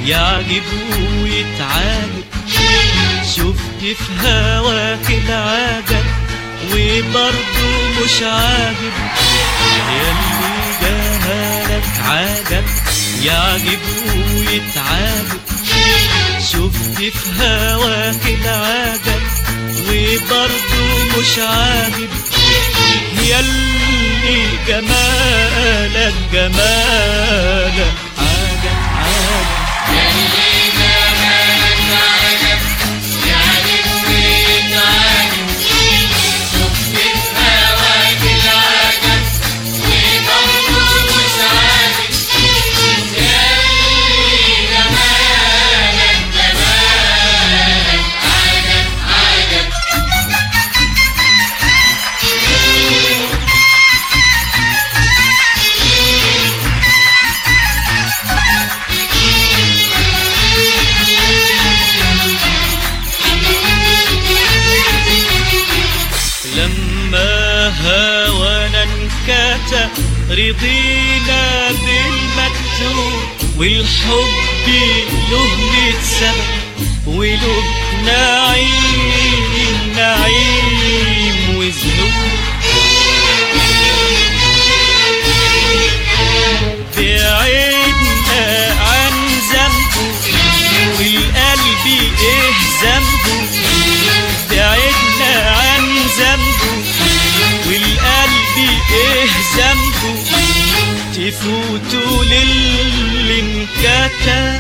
يعجب ويتعاجب. شفت في هواك العجب وبرضه مش عاجب، ياللي جمالك عجب يعجب ويتعاجب. شفت في هواك العجب وبرضه مش عاجب، ياللي جمالك جمالك عجب عجب. ياللي جمالك عجب يعجب ويتعجب. شفت في هواك العجب وبرضه مش عاجب، ياللي جمالك جمالك عجب عجب. لما هوانا انكتب رضينا بالمكتوب، والحب له 100 سبب وله نعيم نعيم وذنوب. بعدنا عن ذنبه والقلب ايه ذنبه، بعدنا عن ذنبه والقلب ايه ذنبه. تفوتوا للي انكتب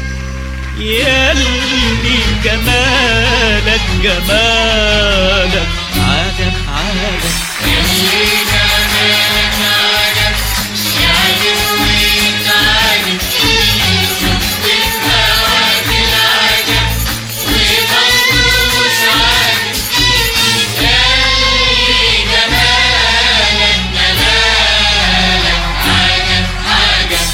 ياللي جمالك جمالك عجب عجب. ياللي جمالك عجب يعجب ويتعجب. شفت في هواك العجب وبرضه مش عاجب، ياللي جمالك جمالك عجب عجب.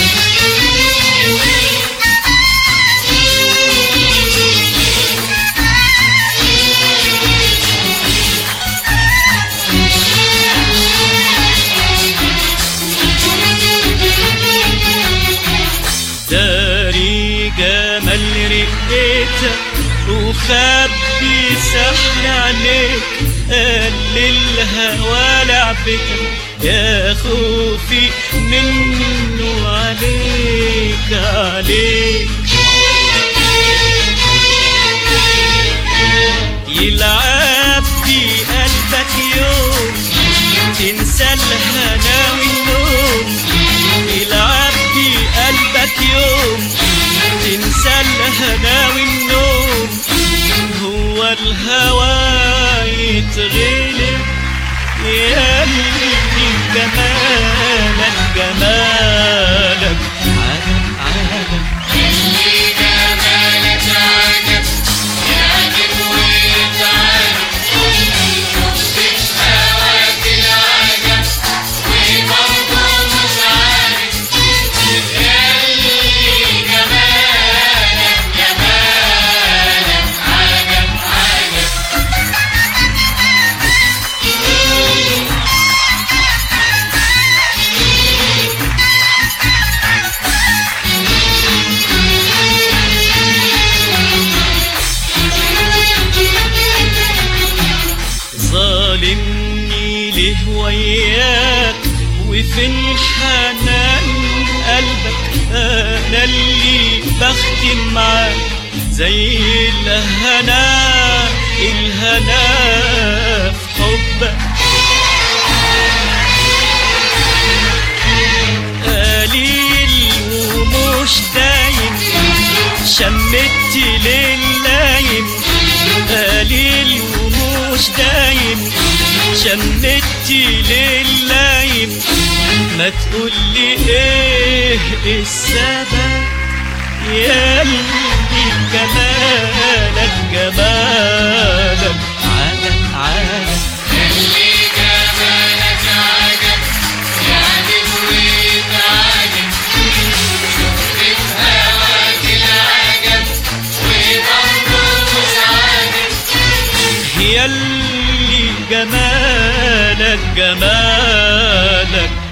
داري جمال رقتك وخبي سحر عليك، قال الهوى لعبتك يا خوفي منه عليك عليك. يلعب في قلبك يوم تنسى الهنا والنوم، يلعب في قلبك يوم تنسى الهنا والنوم. هو الهوى يتغلب ياللي جمالك جمالك عجب عجب. ياللي جمالك عجب يعجب ويتعجب. شفت في هواك العجب وبرضه مش عاجب، ياللي جمالك جمالك عجب عجب. ظالمني ليه وياك وفين حنان قلبك، انا اللي بختم معاك زي الهنا الهنا في حبك. قليل ومش دايم شمت لللايم، قليل ومش دايم شمت لللايم. ما تقولي ايه السبب ياللي جمالك جمالك عجب عجب. ياللي جمالك عجب يعجب ويتعجب. شفت في هواك العجب وبرضه مش عاجب، ياللي جمالك جمالك